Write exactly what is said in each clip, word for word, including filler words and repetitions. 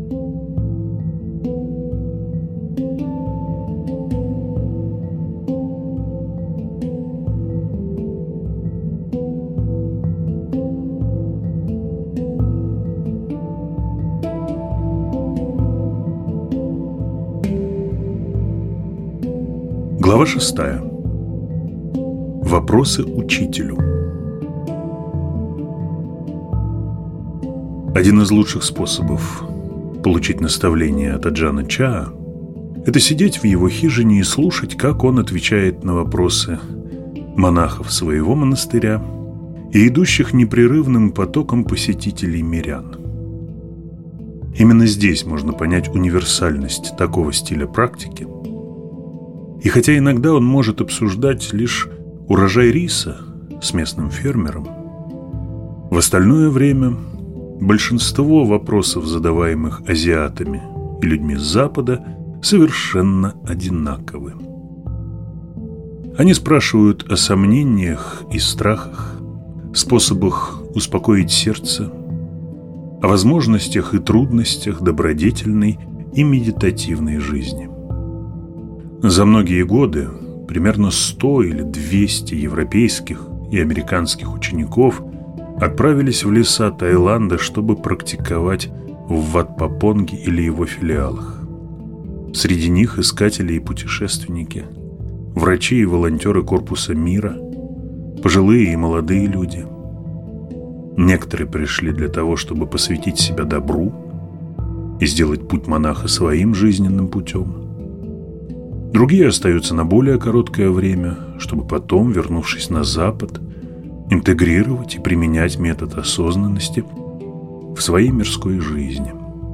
Глава шестая. Вопросы учителю. Один из лучших способов получить наставление от Аджана Чаа – это сидеть в его хижине и слушать, как он отвечает на вопросы монахов своего монастыря и идущих непрерывным потоком посетителей мирян. Именно здесь можно понять универсальность такого стиля практики. И хотя иногда он может обсуждать лишь урожай риса с местным фермером, в остальное время большинство вопросов, задаваемых азиатами и людьми с Запада, совершенно одинаковы. Они спрашивают о сомнениях и страхах, способах успокоить сердце, о возможностях и трудностях добродетельной и медитативной жизни. За многие годы примерно сто или двести европейских и американских учеников отправились в леса Таиланда, чтобы практиковать в Ват Папонге или его филиалах. Среди них искатели и путешественники, врачи и волонтеры Корпуса мира, пожилые и молодые люди. Некоторые пришли для того, чтобы посвятить себя добру и сделать путь монаха своим жизненным путем. Другие остаются на более короткое время, чтобы потом, вернувшись на Запад, интегрировать и применять метод осознанности в своей мирской жизни.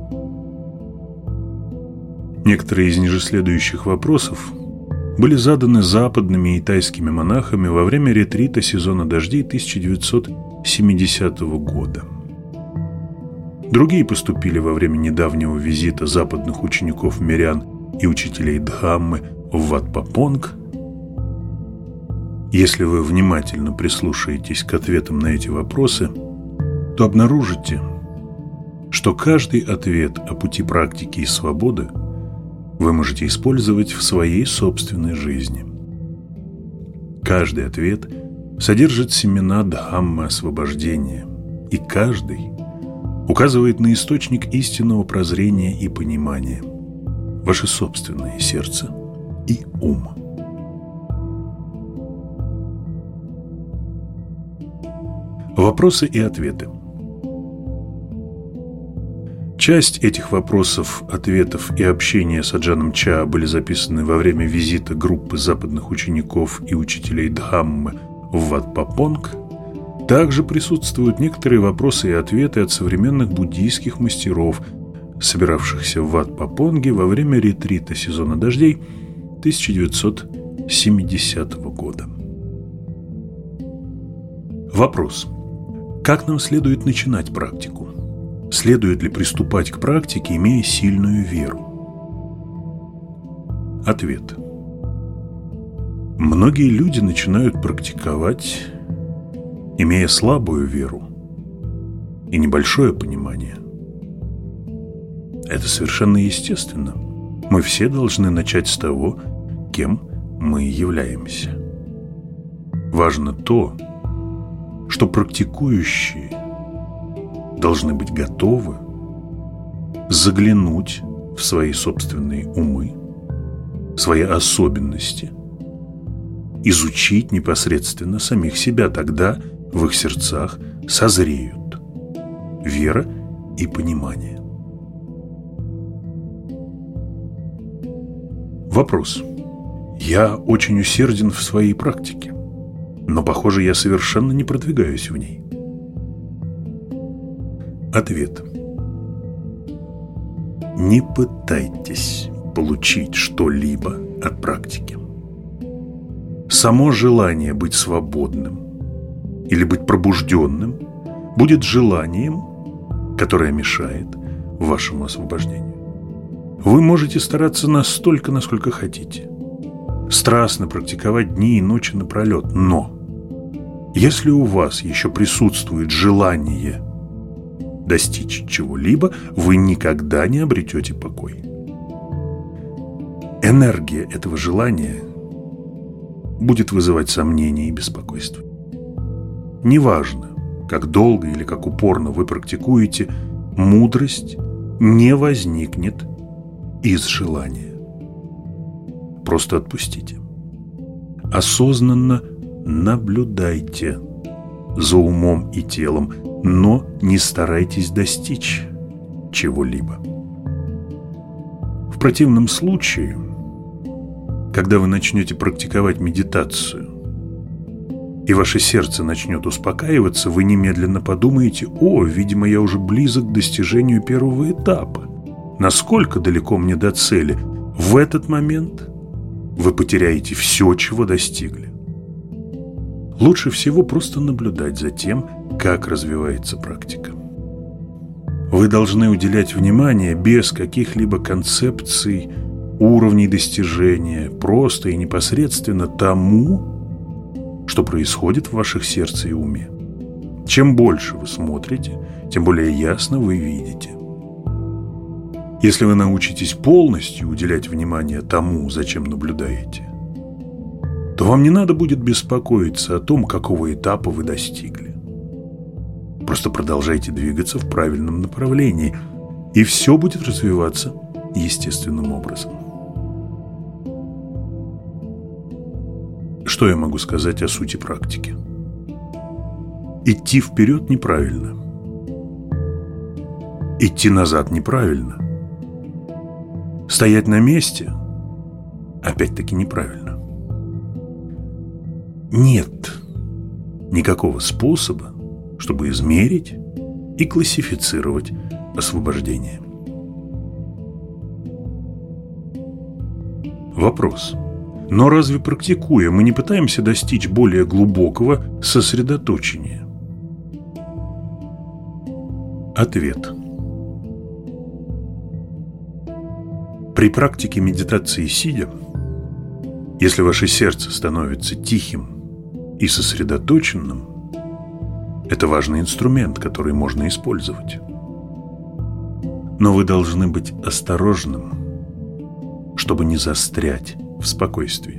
Некоторые из ниже следующих вопросов были заданы западными и тайскими монахами во время ретрита сезона дождей тысяча девятьсот семидесятого года. Другие поступили во время недавнего визита западных учеников-мирян и учителей Дхаммы в Ват Папонг. Если вы внимательно прислушаетесь к ответам на эти вопросы, то обнаружите, что каждый ответ о пути практики и свободы вы можете использовать в своей собственной жизни. Каждый ответ содержит семена Дхаммы освобождения, и каждый указывает на источник истинного прозрения и понимания, ваше собственное сердце и ум. Вопросы и ответы. Часть этих вопросов, ответов и общения с Аджаном Чаа были записаны во время визита группы западных учеников и учителей Дхаммы в Ват Папонг. Также присутствуют некоторые вопросы и ответы от современных буддийских мастеров, собиравшихся в Ват Папонге во время ретрита сезона дождей тысяча девятьсот семидесятого года. Вопрос. Как нам следует начинать практику? Следует ли приступать к практике, имея сильную веру? Ответ. Многие люди начинают практиковать, имея слабую веру и небольшое понимание. Это совершенно естественно. Мы все должны начать с того, кем мы являемся. Важно то, что практикующие должны быть готовы заглянуть в свои собственные умы, свои особенности, изучить непосредственно самих себя. Тогда в их сердцах созреют вера и понимание. Вопрос. Я очень усерден в своей практике, но, похоже, я совершенно не продвигаюсь в ней. Ответ. Не пытайтесь получить что-либо от практики. Само желание быть свободным или быть пробужденным будет желанием, которое мешает вашему освобождению. Вы можете стараться настолько, насколько хотите, страстно практиковать дни и ночи напролет, но если у вас еще присутствует желание достичь чего-либо, вы никогда не обретете покой. Энергия этого желания будет вызывать сомнения и беспокойство. Неважно, как долго или как упорно вы практикуете, мудрость не возникнет из желания. Просто отпустите. Осознанно наблюдайте за умом и телом, но не старайтесь достичь чего-либо. В противном случае, когда вы начнете практиковать медитацию, и ваше сердце начнет успокаиваться, вы немедленно подумаете: «О, видимо, я уже близок к достижению первого этапа. Насколько далеко мне до цели?» В этот момент вы потеряете все, чего достигли. Лучше всего просто наблюдать за тем, как развивается практика. Вы должны уделять внимание без каких-либо концепций, уровней достижения, просто и непосредственно тому, что происходит в ваших сердце и уме. Чем больше вы смотрите, тем более ясно вы видите. Если вы научитесь полностью уделять внимание тому, зачем наблюдаете, то вам не надо будет беспокоиться о том, какого этапа вы достигли. Просто продолжайте двигаться в правильном направлении, и все будет развиваться естественным образом. Что я могу сказать о сути практики? Идти вперед неправильно. Идти назад неправильно. Стоять на месте опять-таки неправильно. Нет никакого способа, чтобы измерить и классифицировать освобождение. Вопрос. Но разве практикуя, мы не пытаемся достичь более глубокого сосредоточения? Ответ. При практике медитации сидя, если ваше сердце становится тихим и сосредоточенным, это важный инструмент, который можно использовать. Но вы должны быть осторожным, чтобы не застрять в спокойствии.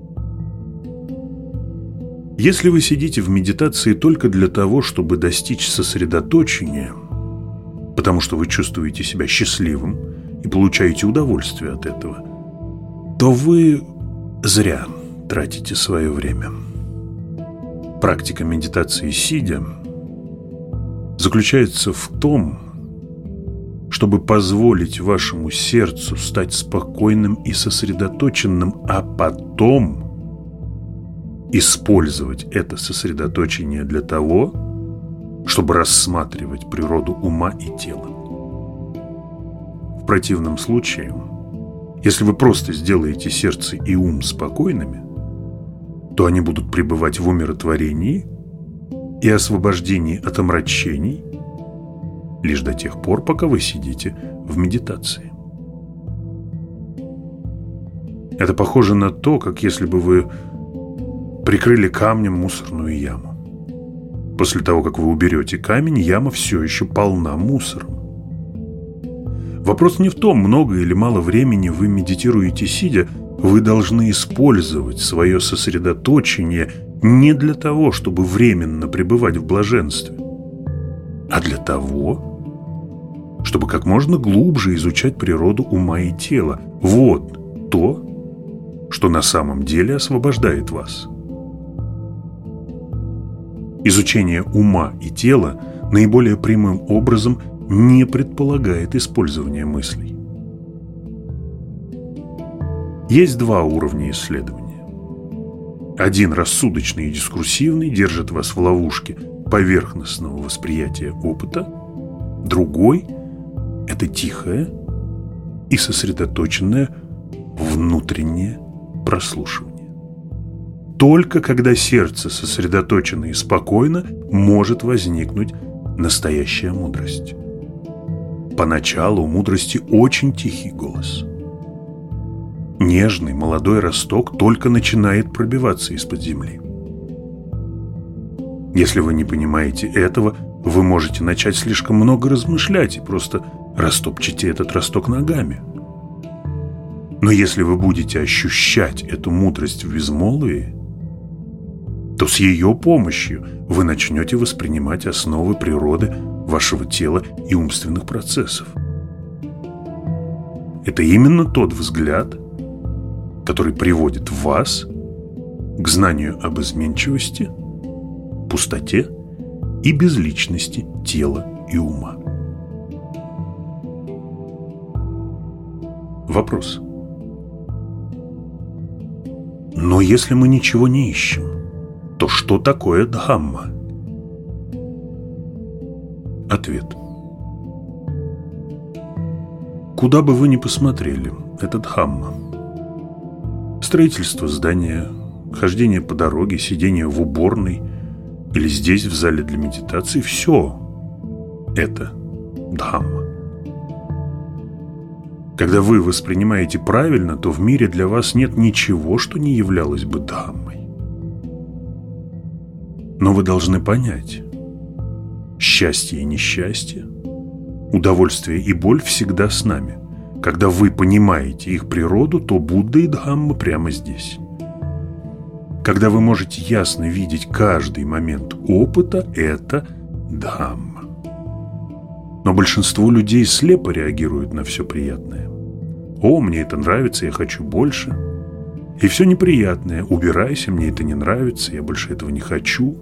Если вы сидите в медитации только для того, чтобы достичь сосредоточения, потому что вы чувствуете себя счастливым и получаете удовольствие от этого, то вы зря тратите свое время. Практика медитации сидя заключается в том, чтобы позволить вашему сердцу стать спокойным и сосредоточенным, а потом использовать это сосредоточение для того, чтобы рассматривать природу ума и тела. В противном случае, если вы просто сделаете сердце и ум спокойными, то они будут пребывать в умиротворении и освобождении от омрачений лишь до тех пор, пока вы сидите в медитации. Это похоже на то, как если бы вы прикрыли камнем мусорную яму. После того, как вы уберете камень, яма все еще полна мусором. Вопрос не в том, много или мало времени вы медитируете сидя. Вы должны использовать свое сосредоточение не для того, чтобы временно пребывать в блаженстве, а для того, чтобы как можно глубже изучать природу ума и тела. Вот то, что на самом деле освобождает вас. Изучение ума и тела наиболее прямым образом не предполагает использование мыслей. Есть два уровня исследования. Один, рассудочный и дискурсивный, держит вас в ловушке поверхностного восприятия опыта. Другой – это тихое и сосредоточенное внутреннее прослушивание. Только когда сердце сосредоточено и спокойно, может возникнуть настоящая мудрость. Поначалу у мудрости очень тихий голос. Нежный молодой росток только начинает пробиваться из-под земли. Если вы не понимаете этого, вы можете начать слишком много размышлять и просто растопчете этот росток ногами. Но если вы будете ощущать эту мудрость в безмолвии, то с ее помощью вы начнете воспринимать основы природы вашего тела и умственных процессов. Это именно тот взгляд, который приводит вас к знанию об изменчивости, пустоте и безличности тела и ума. Вопрос. Но если мы ничего не ищем, то что такое Дхамма? Ответ. Куда бы вы ни посмотрели, это Дхамма. Строительство здания, хождение по дороге, сидение в уборной или здесь, в зале для медитации – все это Дхамма. Когда вы воспринимаете правильно, то в мире для вас нет ничего, что не являлось бы Дхаммой. Но вы должны понять, счастье и несчастье, удовольствие и боль всегда с нами. Когда вы понимаете их природу, то Будда и Дхамма прямо здесь. Когда вы можете ясно видеть каждый момент опыта, это Дхамма. Но большинство людей слепо реагируют на все приятное. О, мне это нравится, я хочу больше. И все неприятное, убирайся, мне это не нравится, я больше этого не хочу.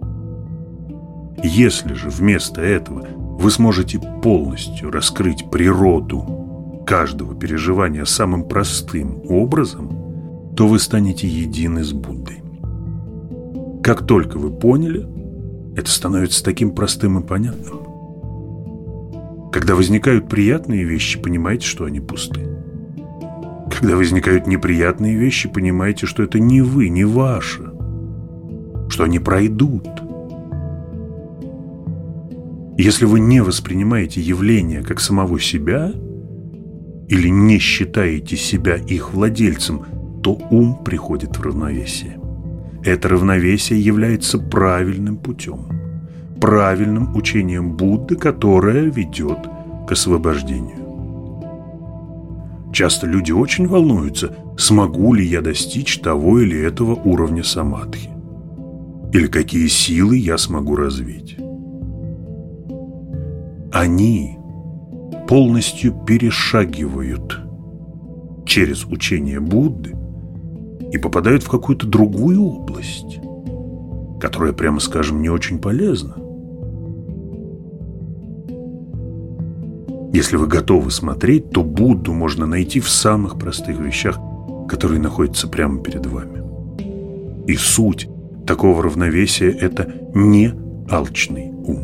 Если же вместо этого вы сможете полностью раскрыть природу каждого переживания самым простым образом, то вы станете едины с Буддой. Как только вы поняли, это становится таким простым и понятным. Когда возникают приятные вещи, понимаете, что они пусты. Когда возникают неприятные вещи, понимаете, что это не вы, не ваше, что они пройдут. Если вы не воспринимаете явления как самого себя или не считаете себя их владельцем, то ум приходит в равновесие. Это равновесие является правильным путем, правильным учением Будды, которое ведет к освобождению. Часто люди очень волнуются, смогу ли я достичь того или этого уровня самадхи, или какие силы я смогу развить. Они полностью перешагивают через учение Будды и попадают в какую-то другую область, которая, прямо скажем, не очень полезна. Если вы готовы смотреть, то Будду можно найти в самых простых вещах, которые находятся прямо перед вами. И суть такого равновесия – это не алчный ум.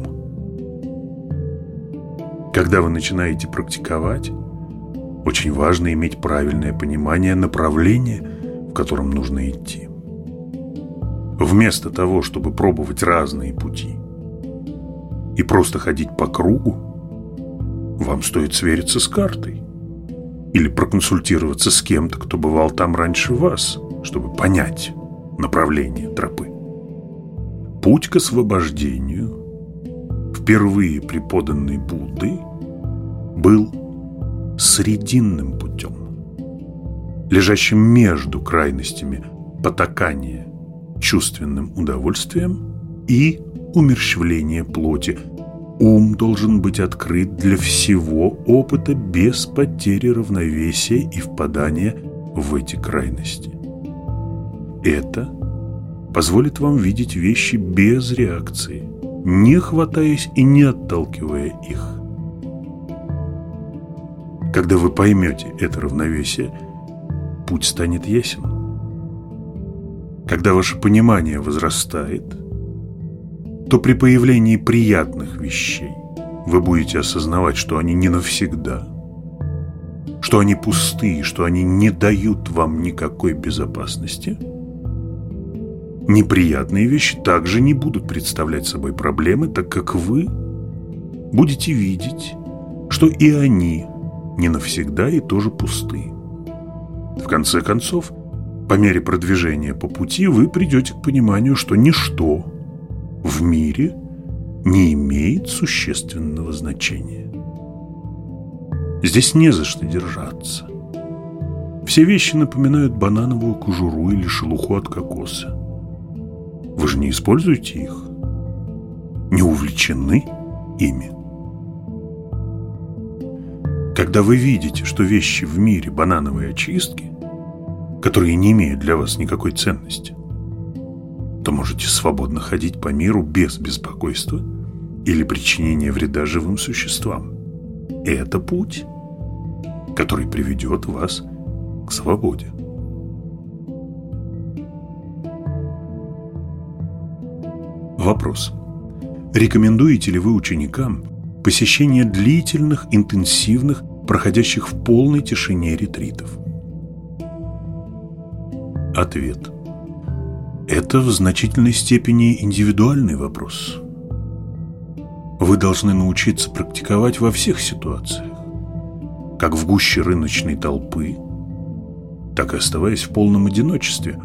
Когда вы начинаете практиковать, очень важно иметь правильное понимание направления, в котором нужно идти. Вместо того, чтобы пробовать разные пути и просто ходить по кругу, вам стоит свериться с картой или проконсультироваться с кем-то, кто бывал там раньше вас, чтобы понять направление тропы. Путь к освобождению, впервые преподанный Буддой, был срединным путем, лежащим между крайностями потакания чувственным удовольствием и умерщвления плоти. Ум должен быть открыт для всего опыта без потери равновесия и впадания в эти крайности. Это позволит вам видеть вещи без реакции, не хватаясь и не отталкивая их. Когда вы поймете это равновесие, путь станет ясен. Когда ваше понимание возрастает, то при появлении приятных вещей вы будете осознавать, что они не навсегда, что они пустые, что они не дают вам никакой безопасности. Неприятные вещи также не будут представлять собой проблемы, так как вы будете видеть, что и они не навсегда и тоже пусты. В конце концов, по мере продвижения по пути вы придете к пониманию, что ничто в мире не имеет существенного значения. Здесь не за что держаться. Все вещи напоминают банановую кожуру или шелуху от кокоса. Вы же не используете их, не увлечены ими. Когда вы видите, что вещи в мире банановые очистки, которые не имеют для вас никакой ценности, то можете свободно ходить по миру без беспокойства или причинения вреда живым существам. Это путь, который приведет вас к свободе. Вопрос. Рекомендуете ли вы ученикам посещение длительных, интенсивных, проходящих в полной тишине ретритов? Ответ. Это в значительной степени индивидуальный вопрос. Вы должны научиться практиковать во всех ситуациях, как в гуще рыночной толпы, так и оставаясь в полном одиночестве.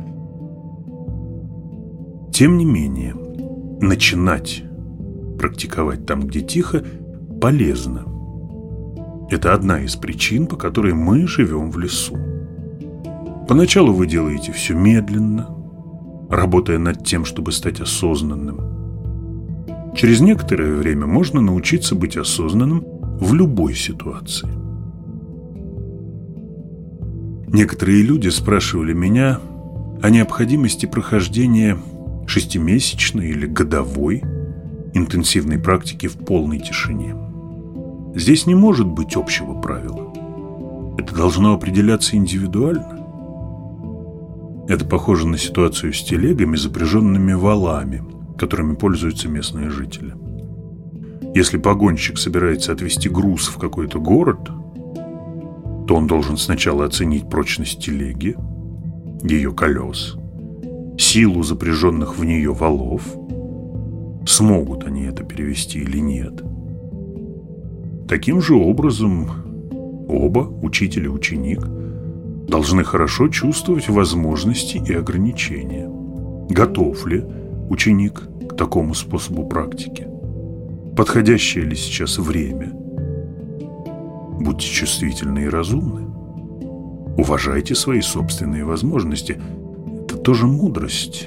Тем не менее, начинать практиковать там, где тихо, полезно. Это одна из причин, по которой мы живем в лесу. Поначалу вы делаете все медленно, работая над тем, чтобы стать осознанным. Через некоторое время можно научиться быть осознанным в любой ситуации. Некоторые люди спрашивали меня о необходимости прохождения шестимесячной или годовой интенсивной практики в полной тишине. Здесь не может быть общего правила. Это должно определяться индивидуально. Это похоже на ситуацию с телегами, запряженными валами, которыми пользуются местные жители. Если погонщик собирается отвезти груз в какой-то город, то он должен сначала оценить прочность телеги, ее колес, силу запряженных в нее валов, смогут они это перевезти или нет. Таким же образом, оба, учитель и ученик, должны хорошо чувствовать возможности и ограничения. Готов ли ученик к такому способу практики? Подходящее ли сейчас время? Будьте чувствительны и разумны. Уважайте свои собственные возможности. Это тоже мудрость.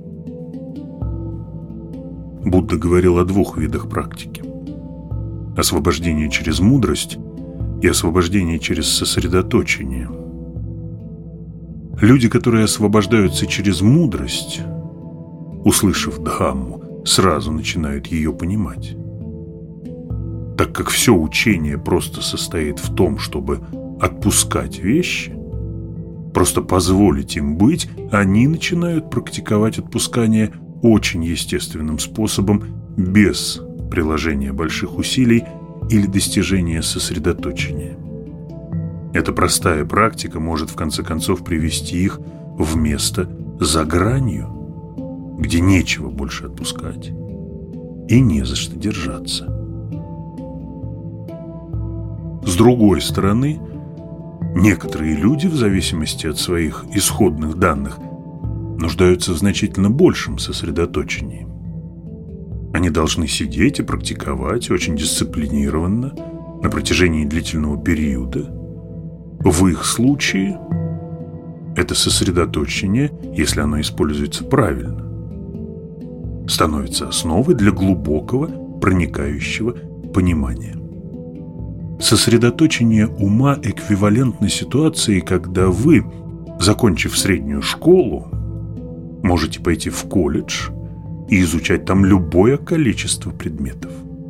Будда говорил о двух видах практики: освобождение через мудрость и освобождение через сосредоточение. Люди, которые освобождаются через мудрость, услышав Дхамму, сразу начинают ее понимать. Так как все учение просто состоит в том, чтобы отпускать вещи, просто позволить им быть, они начинают практиковать отпускание очень естественным способом, без приложения больших усилий или достижения сосредоточения. Эта простая практика может в конце концов привести их в место за гранью, где нечего больше отпускать и не за что держаться. С другой стороны, некоторые люди, в зависимости от своих исходных данных, нуждаются в значительно большем сосредоточении. Они должны сидеть и практиковать очень дисциплинированно на протяжении длительного периода. В их случае это сосредоточение, если оно используется правильно, становится основой для глубокого, проникающего понимания. Сосредоточение ума эквивалентно ситуации, когда вы, закончив среднюю школу, можете пойти в колледж и изучать там любое количество предметов.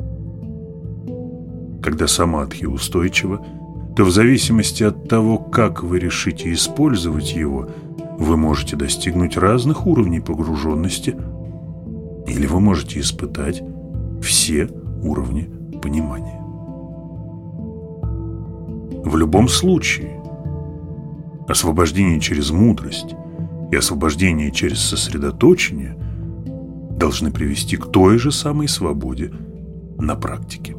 Когда самадхи устойчиво, то в зависимости от того, как вы решите использовать его, вы можете достигнуть разных уровней погруженности, или вы можете испытать все уровни понимания. В любом случае, освобождение через мудрость и освобождение через сосредоточение должны привести к той же самой свободе на практике.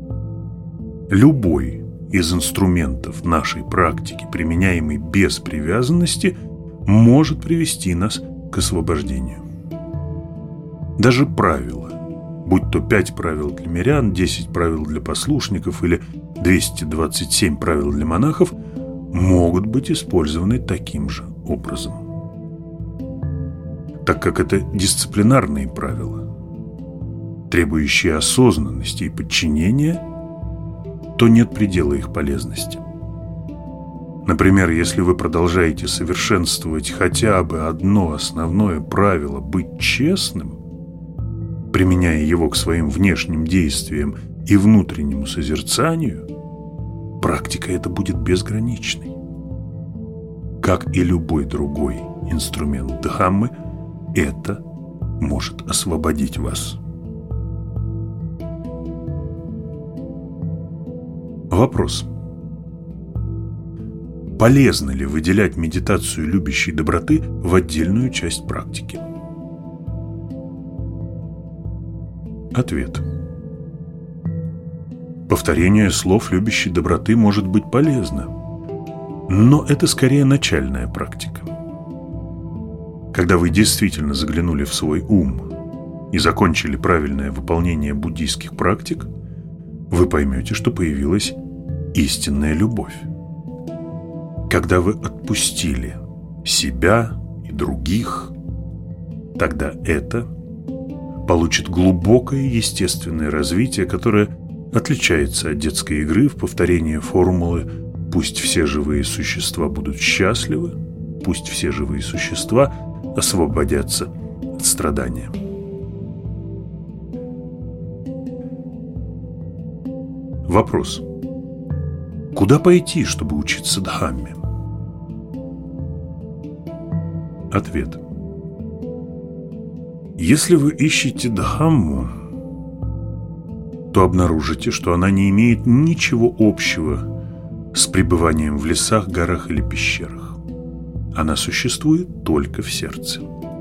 Любой из инструментов нашей практики, применяемый без привязанности, может привести нас к освобождению. Даже правила будь то пять правил для мирян, десять правил для послушников или двести двадцать семь правил для монахов, могут быть использованы таким же образом. Так как это дисциплинарные правила, требующие осознанности и подчинения, то нет предела их полезности. Например, если вы продолжаете совершенствовать хотя бы одно основное правило быть честным, применяя его к своим внешним действиям и внутреннему созерцанию, практика эта будет безграничной. Как и любой другой инструмент Дхаммы, это может освободить вас. Вопрос. Полезно ли выделять медитацию любящей доброты в отдельную часть практики? Ответ. Повторение слов любящей доброты может быть полезно, но это скорее начальная практика. Когда вы действительно заглянули в свой ум и закончили правильное выполнение буддийских практик, вы поймете, что появилась истинная любовь. Когда вы отпустили себя и других, тогда это получит глубокое естественное развитие, которое отличается от детской игры в повторении формулы «пусть все живые существа будут счастливы, пусть все живые существа освободятся от страдания». Вопрос. Куда пойти, чтобы учиться Дхамме? Ответ. Если вы ищете Дхамму, то обнаружите, что она не имеет ничего общего с пребыванием в лесах, горах или пещерах. Она существует только в сердце.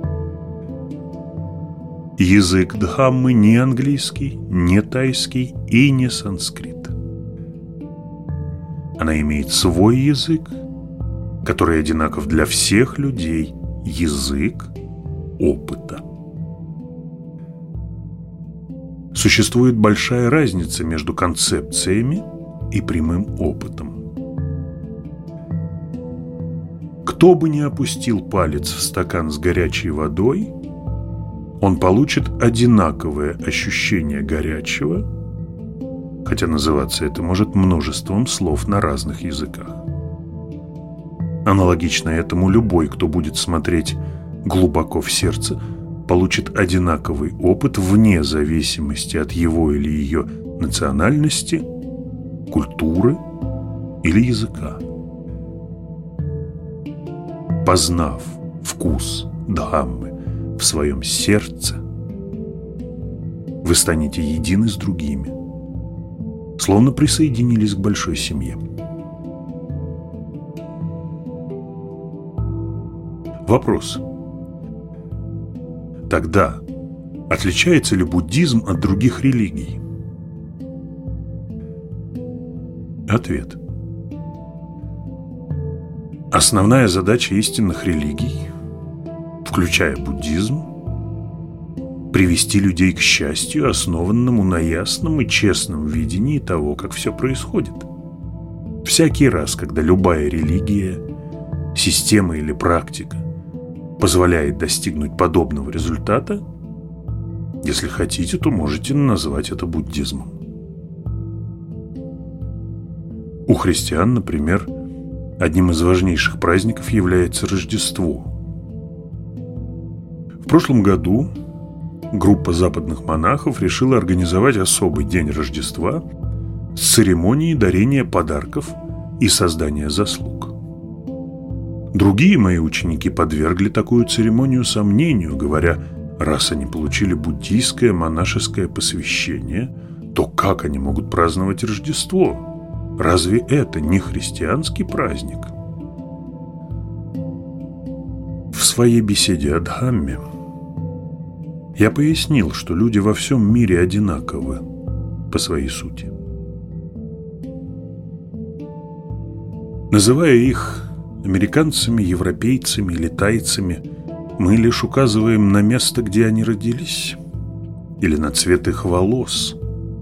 Язык Дхаммы не английский, не тайский и не санскрит. Она имеет свой язык, который одинаков для всех людей, язык опыта. Существует большая разница между концепциями и прямым опытом. Кто бы ни опустил палец в стакан с горячей водой, он получит одинаковое ощущение горячего, хотя называться это может множеством слов на разных языках. Аналогично этому любой, кто будет смотреть глубоко в сердце, получит одинаковый опыт вне зависимости от его или ее национальности, культуры или языка. Познав вкус Дхаммы в своем сердце, вы станете едины с другими, словно присоединились к большой семье. Вопрос. Тогда отличается ли буддизм от других религий? Ответ. Основная задача истинных религий, включая буддизм, привести людей к счастью, основанному на ясном и честном видении того, как все происходит. Всякий раз, когда любая религия, система или практика позволяет достигнуть подобного результата, если хотите, то можете назвать это буддизмом. У христиан, например, одним из важнейших праздников является Рождество. В прошлом году группа западных монахов решила организовать особый день Рождества с церемонией дарения подарков и создания заслуг. Другие мои ученики подвергли такую церемонию сомнению, говоря, раз они получили буддийское монашеское посвящение, то как они могут праздновать Рождество? Разве это не христианский праздник? В своей беседе о Дхамме я пояснил, что люди во всем мире одинаковы по своей сути. Называя их американцами, европейцами или тайцами, мы лишь указываем на место, где они родились, или на цвет их волос.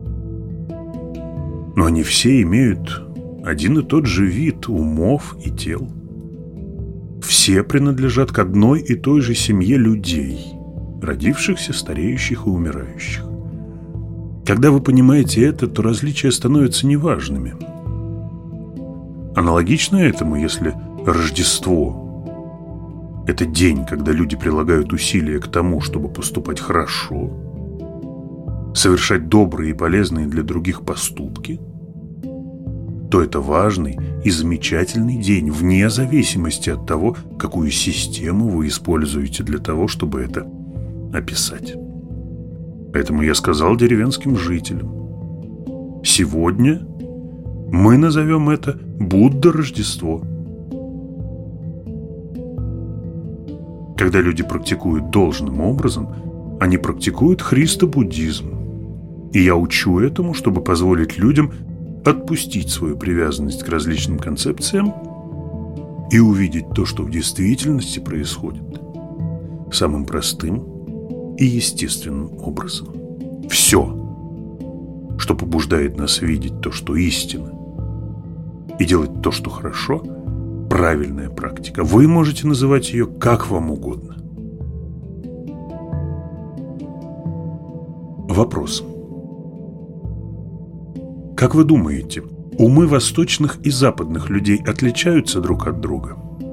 Но они все имеют один и тот же вид умов и тел. Все принадлежат к одной и той же семье людей, родившихся, стареющих и умирающих. Когда вы понимаете это, то различия становятся неважными. Аналогично этому, если Рождество – это день, когда люди прилагают усилия к тому, чтобы поступать хорошо, совершать добрые и полезные для других поступки, то это важный и замечательный день, вне зависимости от того, какую систему вы используете для того, чтобы это описать. Поэтому я сказал деревенским жителям: сегодня мы назовем это Будда-Рождество. Когда люди практикуют должным образом, они практикуют христо-буддизм. И я учу этому, чтобы позволить людям отпустить свою привязанность к различным концепциям и увидеть то, что в действительности происходит, самым простым и естественным образом. Все, что побуждает нас видеть то, что истина, и делать то, что хорошо, правильная практика. Вы можете называть ее как вам угодно. Вопрос. Как вы думаете, умы восточных и западных людей отличаются друг от друга?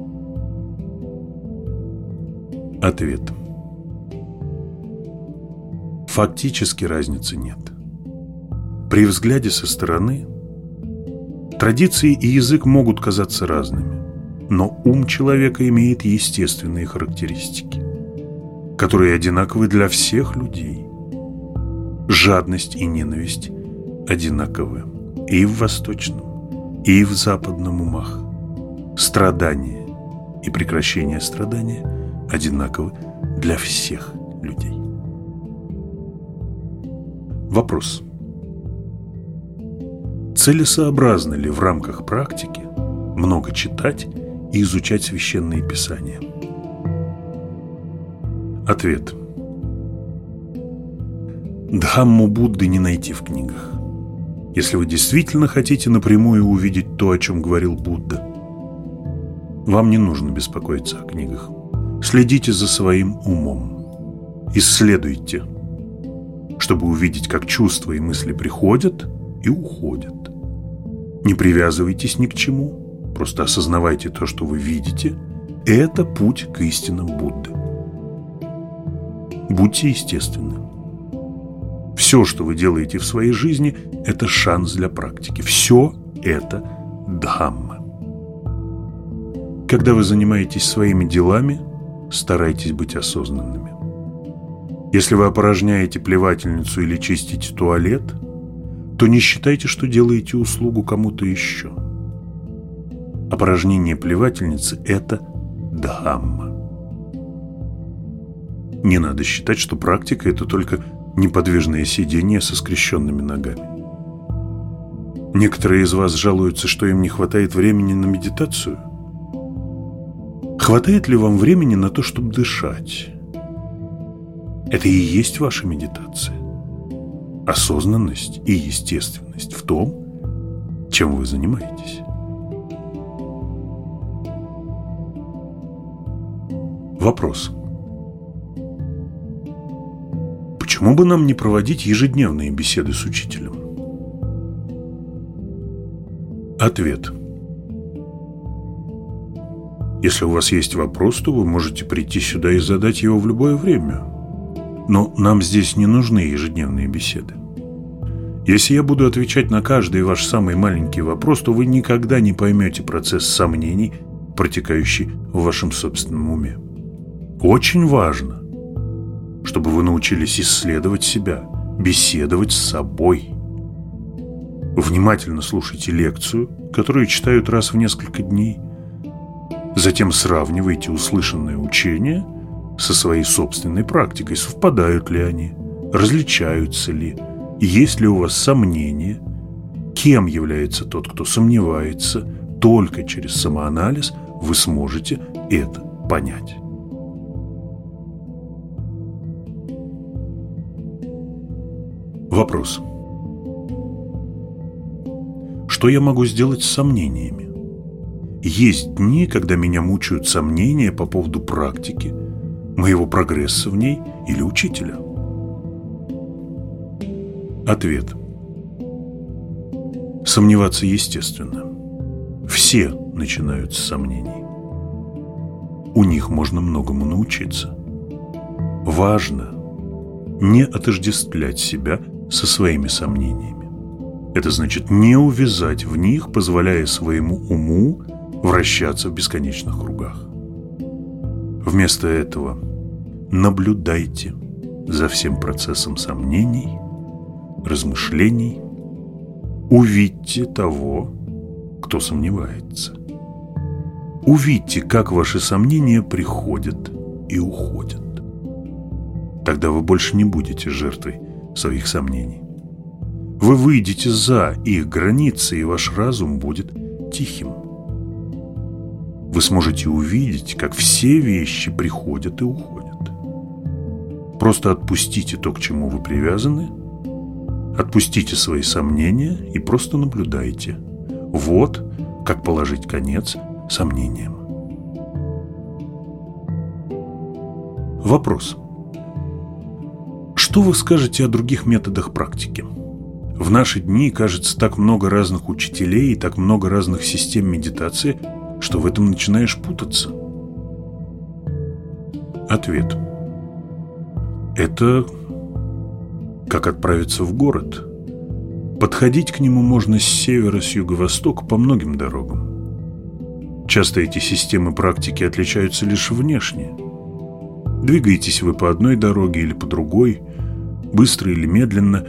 Ответ. Фактически разницы нет. При взгляде со стороны традиции и язык могут казаться разными, но ум человека имеет естественные характеристики, которые одинаковы для всех людей. Жадность и ненависть одинаковы и в восточном, и в западном умах. Страдание и прекращение страдания одинаковы для всех людей. Вопрос. Целесообразно ли в рамках практики много читать и изучать священные писания? Ответ. Дхамму Будды не найти в книгах. Если вы действительно хотите напрямую увидеть то, о чем говорил Будда, вам не нужно беспокоиться о книгах. Следите за своим умом. Исследуйте, чтобы увидеть, как чувства и мысли приходят и уходят. Не привязывайтесь ни к чему, просто осознавайте то, что вы видите. Это путь к истинам Будды. Будьте естественны. Все, что вы делаете в своей жизни, это шанс для практики. Все это Дхамма. Когда вы занимаетесь своими делами, старайтесь быть осознанными. Если вы опорожняете плевательницу или чистите туалет, то не считайте, что делаете услугу кому-то еще. Опорожнение плевательницы – это Дхамма. Не надо считать, что практика – это только неподвижное сидение со скрещенными ногами. Некоторые из вас жалуются, что им не хватает времени на медитацию. Хватает ли вам времени на то, чтобы дышать? Это и есть ваша медитация. Осознанность и естественность в том, чем вы занимаетесь. Вопрос. Почему бы нам не проводить ежедневные беседы с учителем? Ответ. Если у вас есть вопрос, то вы можете прийти сюда и задать его в любое время. Но нам здесь не нужны ежедневные беседы. Если я буду отвечать на каждый ваш самый маленький вопрос, то вы никогда не поймете процесс сомнений, протекающий в вашем собственном уме. Очень важно, чтобы вы научились исследовать себя, беседовать с собой. Внимательно слушайте лекцию, которую читают раз в несколько дней. Затем сравнивайте услышанное учение со своей собственной практикой. Совпадают ли они? Различаются ли? Есть ли у вас сомнения? Кем является тот, кто сомневается? Только через самоанализ вы сможете это понять. Вопрос. Что я могу сделать с сомнениями? Есть дни, когда меня мучают сомнения по поводу практики, моего прогресса в ней или учителя. Ответ. Сомневаться естественно. Все начинают с сомнений. У них можно многому научиться. Важно не отождествлять себя со своими сомнениями. Это значит не увязать в них, позволяя своему уму вращаться в бесконечных кругах. Вместо этого наблюдайте за всем процессом сомнений, размышлений, увидьте того, кто сомневается. Увидьте, как ваши сомнения приходят и уходят. Тогда вы больше не будете жертвой своих сомнений. Вы выйдете за их границы, и ваш разум будет тихим. Вы сможете увидеть, как все вещи приходят и уходят. Просто отпустите то, к чему вы привязаны, отпустите свои сомнения и просто наблюдайте. Вот как положить конец сомнениям. Вопрос. Что вы скажете о других методах практики? В наши дни, кажется, так много разных учителей и так много разных систем медитации, что в этом начинаешь путаться. Ответ. Это как отправиться в город. Подходить к нему можно с севера, с юго-востока по многим дорогам. Часто эти системы практики отличаются лишь внешне. Двигаетесь вы по одной дороге или по другой, быстро или медленно.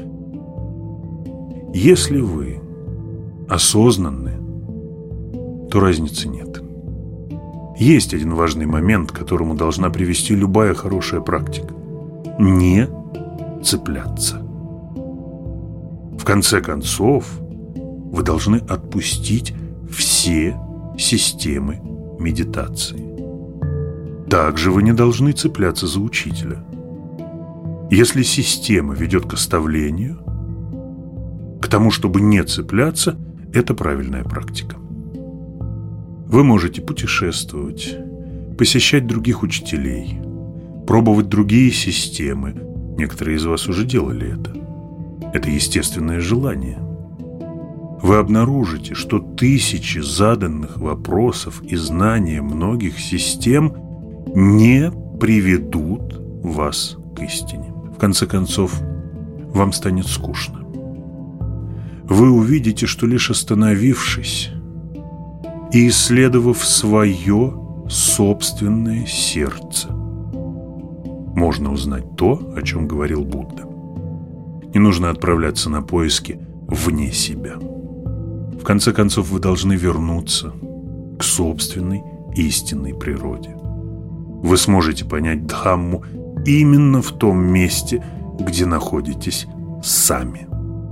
Если вы осознанны, то разницы нет. Есть один важный момент, к которому должна привести любая хорошая практика. Не цепляться. В конце концов, вы должны отпустить все системы медитации. Также вы не должны цепляться за учителя. Если система ведет к оставлению, к тому, чтобы не цепляться, это правильная практика. Вы можете путешествовать, посещать других учителей, пробовать другие системы. Некоторые из вас уже делали это. Это естественное желание. Вы обнаружите, что тысячи заданных вопросов и знания многих систем не приведут вас к истине. В конце концов, вам станет скучно. Вы увидите, что лишь остановившись и исследовав свое собственное сердце, можно узнать то, о чем говорил Будда. Не нужно отправляться на поиски вне себя. В конце концов, вы должны вернуться к собственной истинной природе. Вы сможете понять Дхамму именно в том месте, где находитесь сами.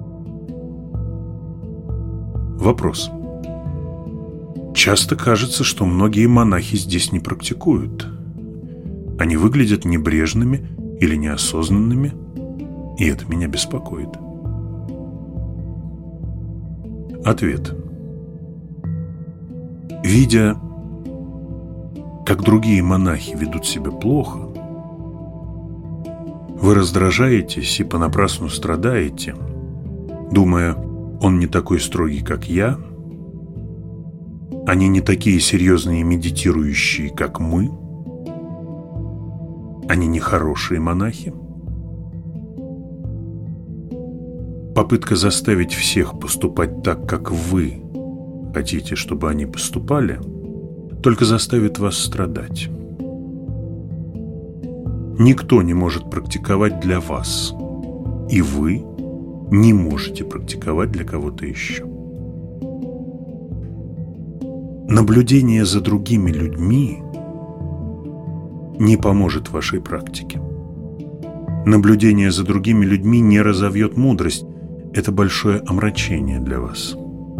Вопрос. Часто кажется, что многие монахи здесь не практикуют. Они выглядят небрежными или неосознанными, и это меня беспокоит. Ответ. Видя, как другие монахи ведут себя плохо, вы раздражаетесь и понапрасну страдаете, думая, он не такой строгий, как я, они не такие серьезные и медитирующие, как мы, они не хорошие монахи. Попытка заставить всех поступать так, как вы хотите, чтобы они поступали, только заставит вас страдать. Никто не может практиковать для вас, и вы не можете практиковать для кого-то еще. Наблюдение за другими людьми не поможет вашей практике. Наблюдение за другими людьми не разовьет мудрость. Это большое омрачение для вас.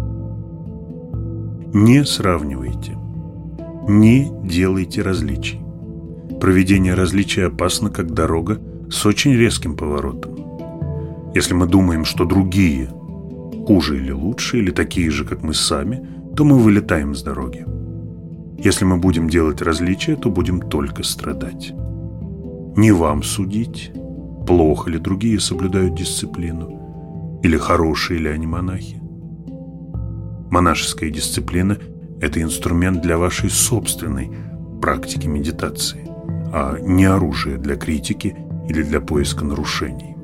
Не сравнивайте. Не делайте различий. Проведение различий опасно, как дорога с очень резким поворотом. Если мы думаем, что другие хуже или лучше, или такие же, как мы сами, то мы вылетаем с дороги. Если мы будем делать различия, то будем только страдать. Не вам судить, плохо ли другие соблюдают дисциплину, или хорошие ли они монахи. Монашеская дисциплина – это инструмент для вашей собственной практики медитации, а не оружие для критики или для поиска нарушений.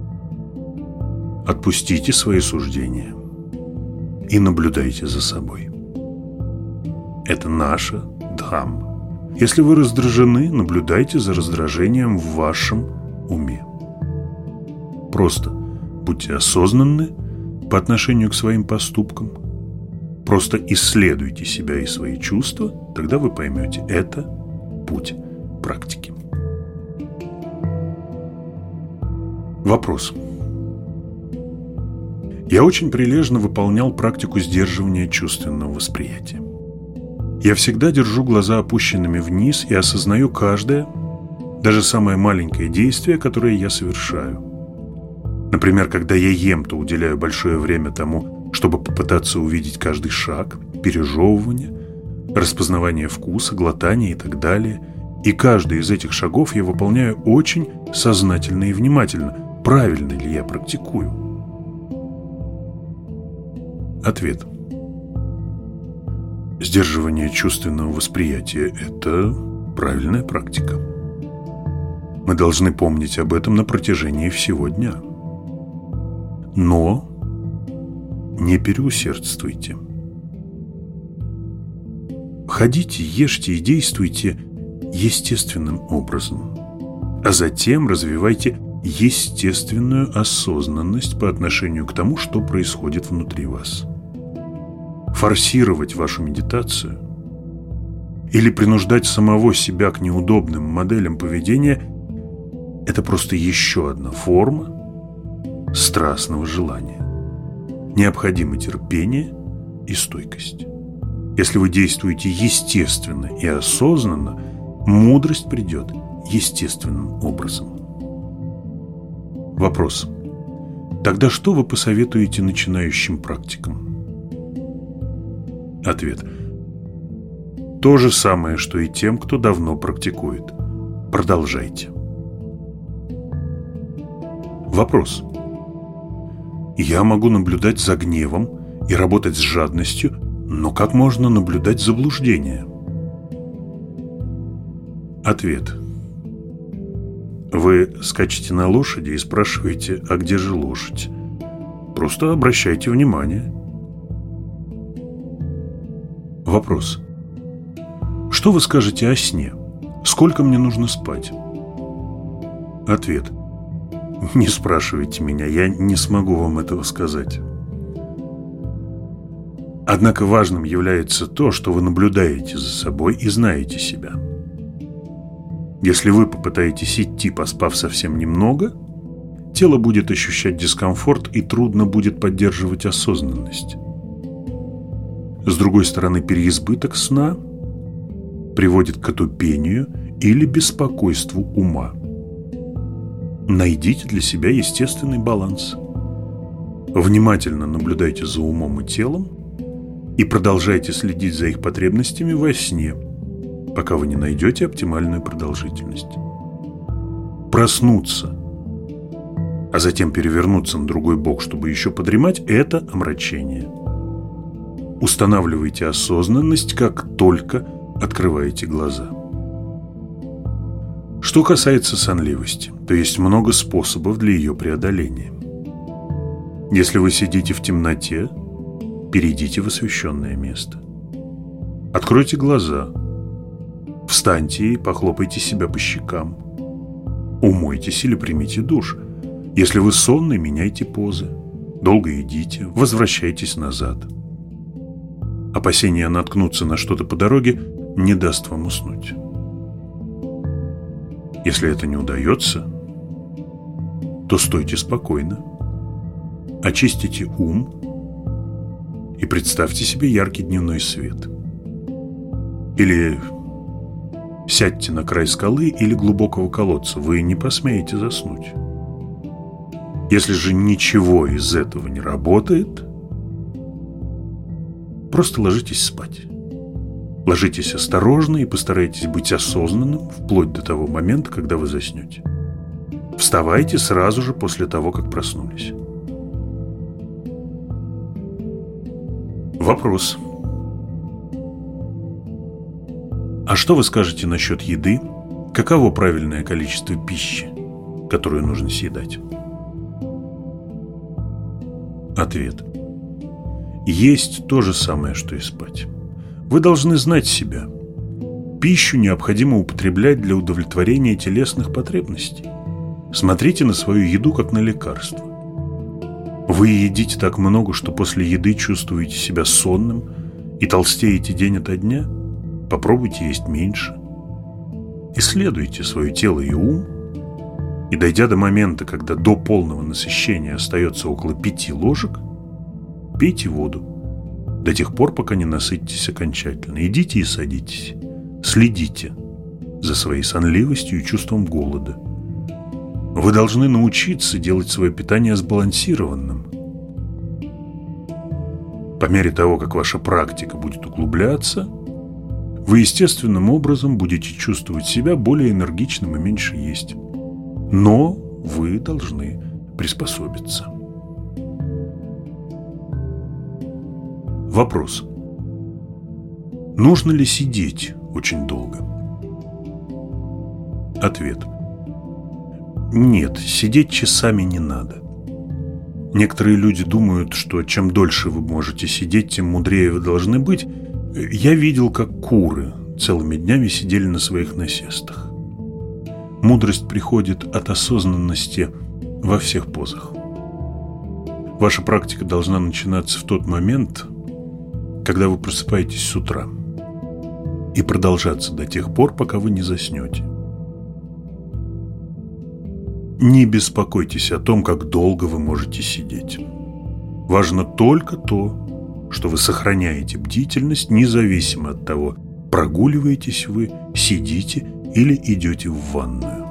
Отпустите свои суждения и наблюдайте за собой. Это наша дхамма. Если вы раздражены, наблюдайте за раздражением в вашем уме. Просто будьте осознанны по отношению к своим поступкам. Просто исследуйте себя и свои чувства, тогда вы поймете, это путь практики. Вопрос. Я очень прилежно выполнял практику сдерживания чувственного восприятия. Я всегда держу глаза опущенными вниз и осознаю каждое, даже самое маленькое действие, которое я совершаю. Например, когда я ем, то уделяю большое время тому, чтобы попытаться увидеть каждый шаг, пережевывание, распознавание вкуса, глотание и так далее. И каждый из этих шагов я выполняю очень сознательно и внимательно. Правильно ли я практикую? Ответ. Сдерживание чувственного восприятия – это правильная практика. Мы должны помнить об этом на протяжении всего дня. Но не переусердствуйте. Ходите, ешьте и действуйте естественным образом, а затем развивайте естественную осознанность по отношению к тому, что происходит внутри вас. Форсировать вашу медитацию или принуждать самого себя к неудобным моделям поведения – это просто еще одна форма страстного желания. Необходимо терпение и стойкость. Если вы действуете естественно и осознанно, мудрость придет естественным образом. Вопрос. Тогда что вы посоветуете начинающим практикам? Ответ. То же самое, что и тем, кто давно практикует. Продолжайте. Вопрос. Я могу наблюдать за гневом и работать с жадностью, но как можно наблюдать заблуждение? Ответ. Вы скачете на лошади и спрашиваете, а где же лошадь? Просто обращайте внимание. Вопрос. Что вы скажете о сне? Сколько мне нужно спать? Ответ. Не спрашивайте меня, я не смогу вам этого сказать. Однако важным является то, что вы наблюдаете за собой и знаете себя. Если вы попытаетесь идти, поспав совсем немного, тело будет ощущать дискомфорт и трудно будет поддерживать осознанность. С другой стороны, переизбыток сна приводит к отупению или беспокойству ума. Найдите для себя естественный баланс. Внимательно наблюдайте за умом и телом и продолжайте следить за их потребностями во сне, пока вы не найдете оптимальную продолжительность. Проснуться, а затем перевернуться на другой бок, чтобы еще подремать – это омрачение. Устанавливайте осознанность, как только открываете глаза. Что касается сонливости, то есть много способов для ее преодоления. Если вы сидите в темноте, перейдите в освещенное место. Откройте глаза, встаньте и похлопайте себя по щекам. Умойтесь или примите душ. Если вы сонный, меняйте позы. Долго идите, возвращайтесь назад. Опасение наткнуться на что-то по дороге не даст вам уснуть. Если это не удается, то стойте спокойно, очистите ум и представьте себе яркий дневной свет. Или сядьте на край скалы или глубокого колодца, вы не посмеете заснуть. Если же ничего из этого не работает, просто ложитесь спать. Ложитесь осторожно и постарайтесь быть осознанным вплоть до того момента, когда вы заснете. Вставайте сразу же после того, как проснулись. Вопрос. А что вы скажете насчет еды? Каково правильное количество пищи, которую нужно съедать? Ответ. Есть то же самое, что и спать. Вы должны знать себя. Пищу необходимо употреблять для удовлетворения телесных потребностей. Смотрите на свою еду как на лекарство. Вы едите так много, что после еды чувствуете себя сонным и толстеете день ото дня? Попробуйте есть меньше. Исследуйте свое тело и ум, и, дойдя до момента, когда до полного насыщения остается около пяти ложек, пейте воду до тех пор, пока не насытитесь окончательно. Идите и садитесь. Следите за своей сонливостью и чувством голода. Вы должны научиться делать свое питание сбалансированным. По мере того, как ваша практика будет углубляться, вы естественным образом будете чувствовать себя более энергичным и меньше есть. Но вы должны приспособиться. Вопрос. Нужно ли сидеть очень долго? Ответ. Нет, сидеть часами не надо. Некоторые люди думают, что чем дольше вы можете сидеть, тем мудрее вы должны быть. Я видел, как куры целыми днями сидели на своих насестах. Мудрость приходит от осознанности во всех позах. Ваша практика должна начинаться в тот момент, когда вы просыпаетесь с утра, и продолжаться до тех пор, пока вы не заснете. Не беспокойтесь о том, как долго вы можете сидеть. Важно только то, что вы сохраняете бдительность, независимо от того, прогуливаетесь вы, сидите или идете в ванную.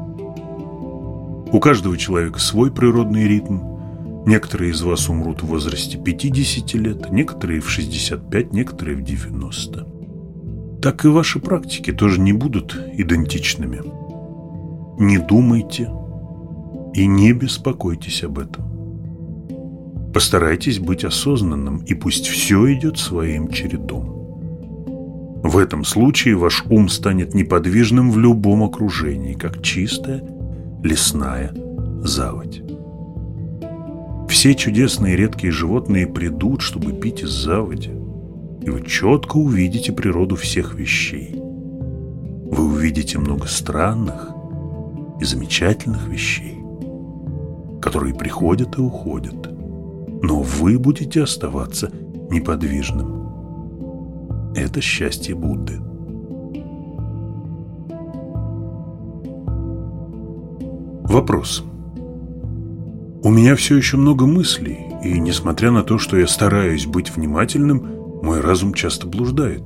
У каждого человека свой природный ритм. Некоторые из вас умрут в возрасте пятидесяти лет, некоторые в шестьдесят пять, некоторые в девяносто. Так и ваши практики тоже не будут идентичными. Не думайте и не беспокойтесь об этом. Постарайтесь быть осознанным, и пусть все идет своим чередом. В этом случае ваш ум станет неподвижным в любом окружении, как чистая лесная заводь. Все чудесные редкие животные придут, чтобы пить из заводи, и вы четко увидите природу всех вещей. Вы увидите много странных и замечательных вещей, которые приходят и уходят, но вы будете оставаться неподвижным. Это счастье Будды. Вопрос. У меня все еще много мыслей, и, несмотря на то, что я стараюсь быть внимательным, мой разум часто блуждает.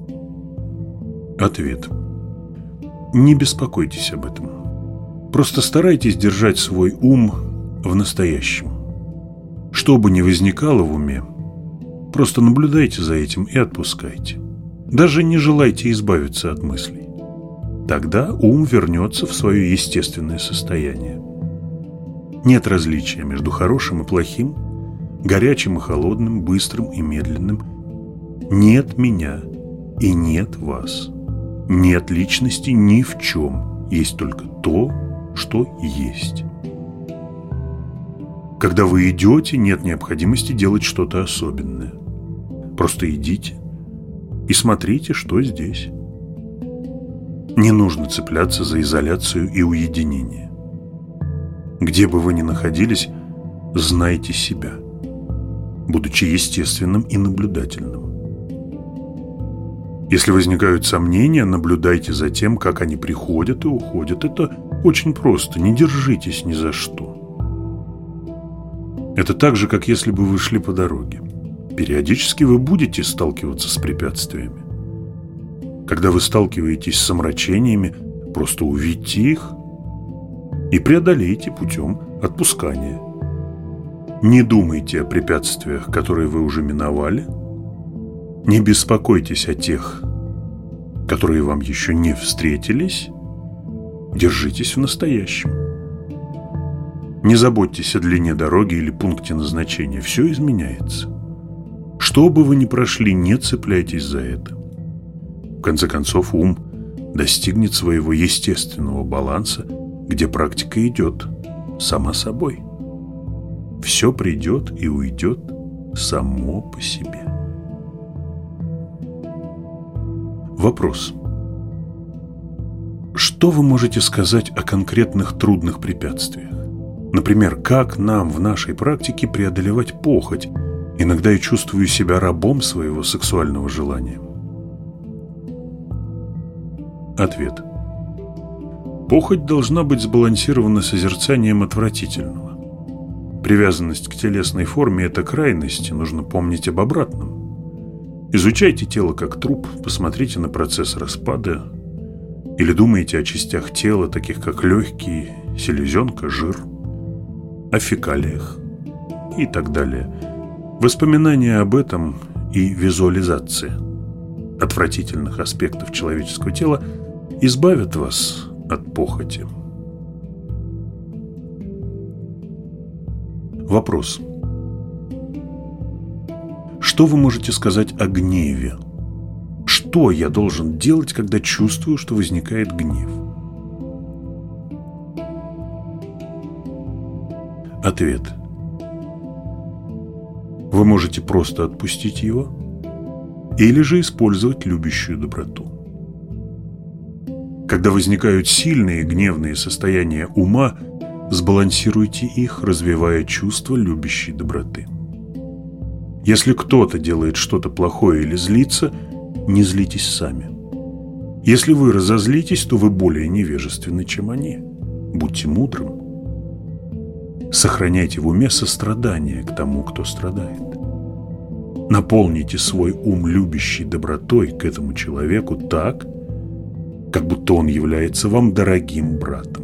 Ответ. Не беспокойтесь об этом. Просто старайтесь держать свой ум в настоящем. Что бы ни возникало в уме, просто наблюдайте за этим и отпускайте. Даже не желайте избавиться от мыслей. Тогда ум вернется в свое естественное состояние. Нет различия между хорошим и плохим, горячим и холодным, быстрым и медленным. Нет меня и нет вас. Нет личности ни в чем. Есть только то, что есть. Когда вы идете, нет необходимости делать что-то особенное. Просто идите и смотрите, что здесь. Не нужно цепляться за изоляцию и уединение. Где бы вы ни находились, знайте себя, будучи естественным и наблюдательным. Если возникают сомнения, наблюдайте за тем, как они приходят и уходят. Это очень просто, не держитесь ни за что. Это так же, как если бы вы шли по дороге. Периодически вы будете сталкиваться с препятствиями. Когда вы сталкиваетесь с омрачениями, просто увидьте их и преодолейте путем отпускания. Не думайте о препятствиях, которые вы уже миновали. Не беспокойтесь о тех, которые вам еще не встретились. Держитесь в настоящем. Не заботьтесь о длине дороги или пункте назначения. Все изменяется. Что бы вы ни прошли, не цепляйтесь за это. В конце концов, ум достигнет своего естественного баланса, где практика идет сама собой. Все придет и уйдет само по себе. Вопрос. Что вы можете сказать о конкретных трудных препятствиях? Например, как нам в нашей практике преодолевать похоть? Иногда я чувствую себя рабом своего сексуального желания. Ответ. Похоть должна быть сбалансирована созерцанием отвратительного. Привязанность к телесной форме – это крайность, нужно помнить об обратном. Изучайте тело как труп, посмотрите на процесс распада, или думайте о частях тела, таких как легкие, селезенка, жир, о фекалиях и так далее. Воспоминания об этом и визуализация отвратительных аспектов человеческого тела избавят вас от похоти. Вопрос. Что вы можете сказать о гневе? Что я должен делать, когда чувствую, что возникает гнев? Ответ. Вы можете просто отпустить его или же использовать любящую доброту. Когда возникают сильные гневные состояния ума, сбалансируйте их, развивая чувство любящей доброты. Если кто-то делает что-то плохое или злится, не злитесь сами. Если вы разозлитесь, то вы более невежественны, чем они. Будьте мудрым. Сохраняйте в уме сострадание к тому, кто страдает. Наполните свой ум любящей добротой к этому человеку так, как будто он является вам дорогим братом.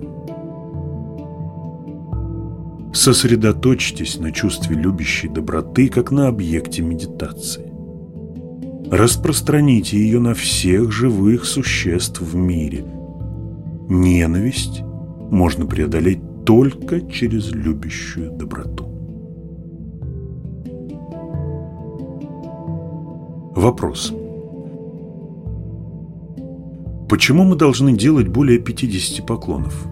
Сосредоточьтесь на чувстве любящей доброты, как на объекте медитации. Распространите ее на всех живых существ в мире. Ненависть можно преодолеть только через любящую доброту. Вопрос. Почему мы должны делать более пятидесяти поклонов?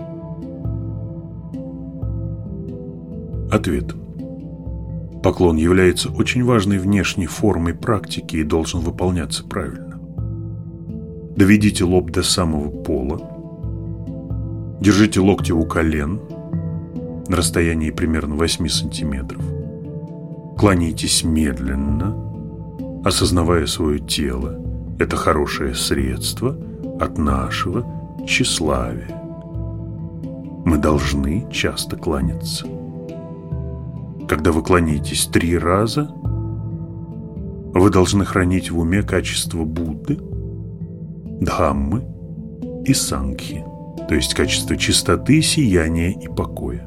Ответ. Поклон является очень важной внешней формой практики и должен выполняться правильно. Доведите лоб до самого пола. Держите локти у колен на расстоянии примерно восьми сантиметров. Кланяйтесь медленно, осознавая свое тело. Это хорошее средство от нашего тщеславия. Мы должны часто кланяться. Когда вы кланяетесь три раза, вы должны хранить в уме качество Будды, Дхаммы и Сангхи, то есть качество чистоты, сияния и покоя.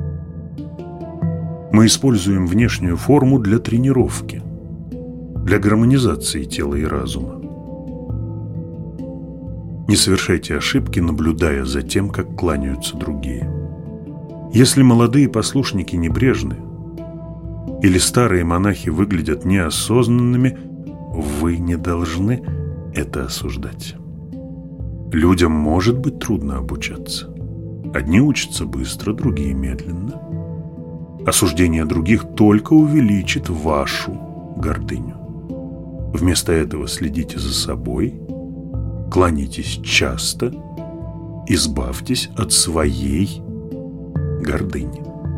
Мы используем внешнюю форму для тренировки, для гармонизации тела и разума. Не совершайте ошибки, наблюдая за тем, как кланяются другие. Если молодые послушники небрежны, или старые монахи выглядят неосознанными, вы не должны это осуждать. Людям может быть трудно обучаться. Одни учатся быстро, другие медленно. Осуждение других только увеличит вашу гордыню. Вместо этого следите за собой, кланяйтесь часто, избавьтесь от своей гордыни.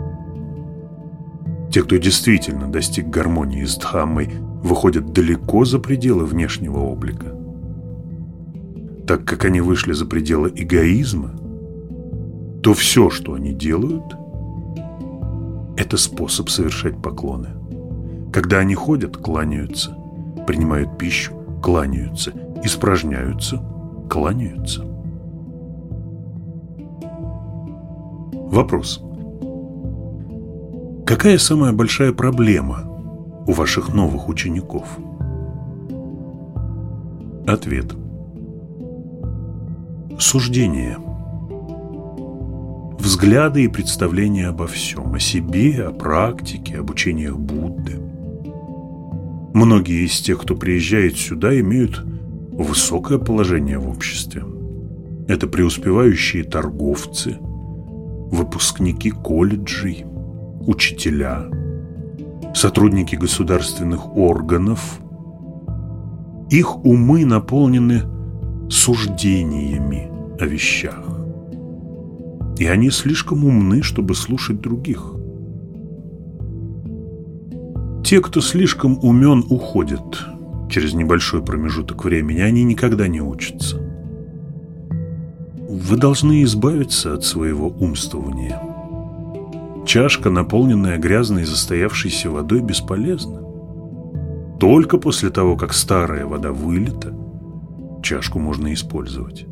Те, кто действительно достиг гармонии с Дхаммой, выходят далеко за пределы внешнего облика. Так как они вышли за пределы эгоизма, то все, что они делают, это способ совершать поклоны. Когда они ходят, кланяются, принимают пищу, кланяются, испражняются, кланяются. Вопрос. Какая самая большая проблема у ваших новых учеников? Ответ. Суждение. Взгляды и представления обо всем, о себе, о практике, об учениях Будды. Многие из тех, кто приезжает сюда, имеют высокое положение в обществе. Это преуспевающие торговцы, выпускники колледжей, учителя, сотрудники государственных органов. Их умы наполнены суждениями о вещах. И они слишком умны, чтобы слушать других. Те, кто слишком умен, уходят через небольшой промежуток времени. Они никогда не учатся. Вы должны избавиться от своего умствования. Чашка, наполненная грязной застоявшейся водой, бесполезна. Только после того, как старая вода вылита, чашку можно использовать.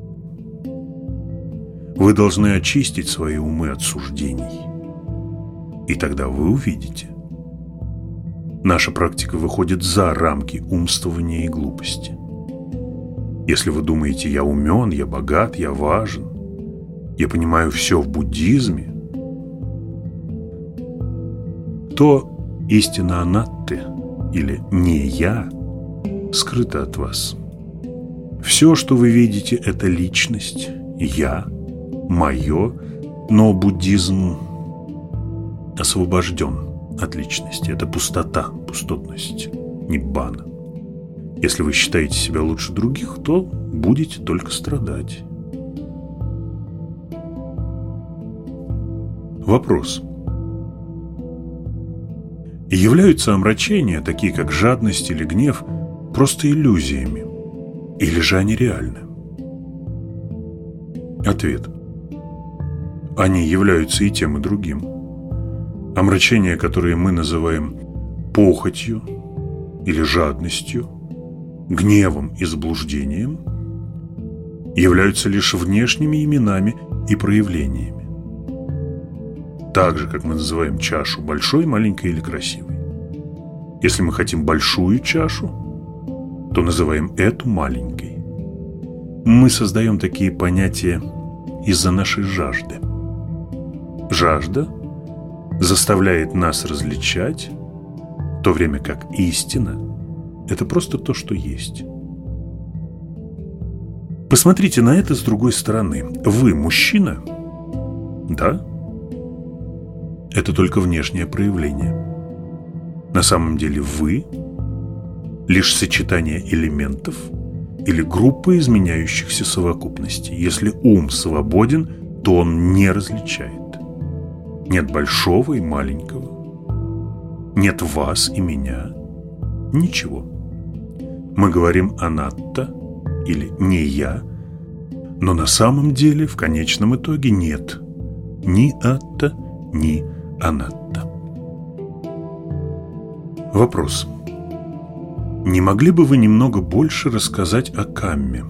Вы должны очистить свои умы от суждений. И тогда вы увидите. Наша практика выходит за рамки умствования и глупости. Если вы думаете, я умен, я богат, я важен, я понимаю все в буддизме, то истина анатты, или не я, скрыта от вас. Все, что вы видите, это личность, я, мое, но буддизм освобожден от личности. Это пустота, пустотность, ниббана. Если вы считаете себя лучше других, то будете только страдать. Вопрос. Являются омрачения, такие как жадность или гнев, просто иллюзиями? Или же они реальны? Ответ. Они являются и тем, и другим. Омрачения, которые мы называем похотью или жадностью, гневом и заблуждением, являются лишь внешними именами и проявлениями. Так же, как мы называем чашу большой, маленькой или красивой. Если мы хотим большую чашу, то называем эту маленькой. Мы создаем такие понятия из-за нашей жажды. Жажда заставляет нас различать, в то время как истина – это просто то, что есть. Посмотрите на это с другой стороны. Вы мужчина? Да? Это только внешнее проявление. На самом деле вы – лишь сочетание элементов или группа изменяющихся совокупностей. Если ум свободен, то он не различает. Нет большого и маленького. Нет вас и меня. Ничего. Мы говорим анатта или не я, но на самом деле в конечном итоге нет ни атта, ни анатта. Вопрос. Не могли бы вы немного больше рассказать о камме?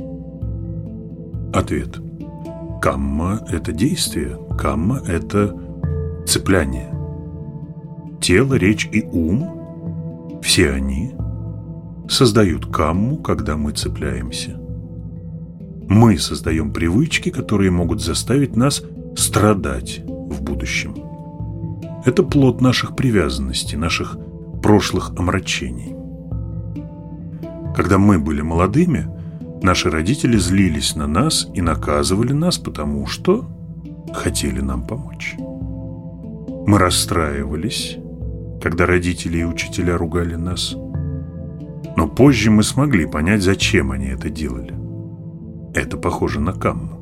Ответ. Камма – это действие, камма – это цепляние. Тело, речь и ум – все они создают камму, когда мы цепляемся. Мы создаем привычки, которые могут заставить нас страдать в будущем. Это плод наших привязанностей, наших прошлых омрачений. Когда мы были молодыми, наши родители злились на нас и наказывали нас, потому что хотели нам помочь. Мы расстраивались, когда родители и учителя ругали нас. Но позже мы смогли понять, зачем они это делали. Это похоже на камму.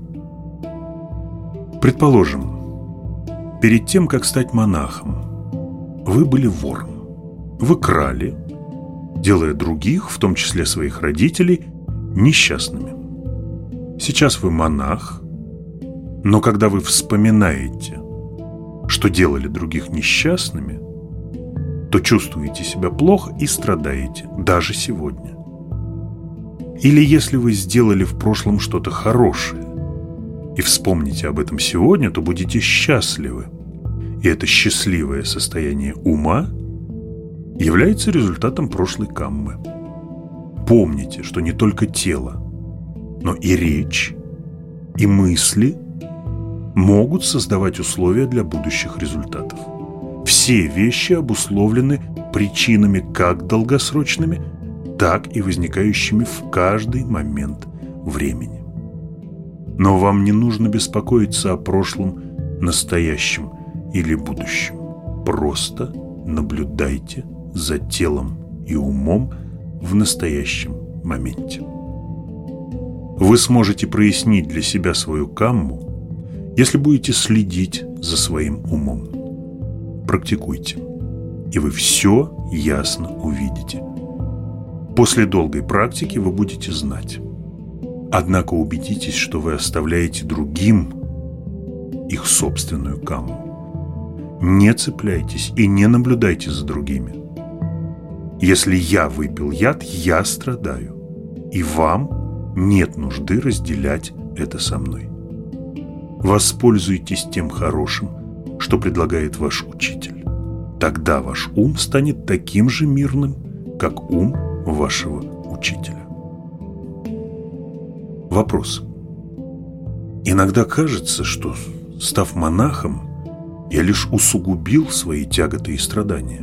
Предположим, перед тем, как стать монахом, вы были вором. Вы крали, делая других, в том числе своих родителей, несчастными. Сейчас вы монах, но когда вы вспоминаете, что делали других несчастными, то чувствуете себя плохо и страдаете, даже сегодня. Или если вы сделали в прошлом что-то хорошее и вспомните об этом сегодня, то будете счастливы И это счастливое состояние ума является результатом прошлой каммы. Помните, что не только тело, но и речь, и мысли могут создавать условия для будущих результатов. Все вещи обусловлены причинами как долгосрочными, так и возникающими в каждый момент времени. Но вам не нужно беспокоиться о прошлом, настоящем или будущем. Просто наблюдайте за телом и умом в настоящем моменте. Вы сможете прояснить для себя свою камму, если будете следить за своим умом. Практикуйте, и вы все ясно увидите. После долгой практики вы будете знать. Однако убедитесь, что вы оставляете другим их собственную камму. Не цепляйтесь и не наблюдайте за другими. Если я выпил яд, я страдаю, и вам нет нужды разделять это со мной. Воспользуйтесь тем хорошим, что предлагает ваш учитель. Тогда ваш ум станет таким же мирным, как ум вашего учителя. Вопрос. Иногда кажется, что, став монахом, я лишь усугубил свои тяготы и страдания.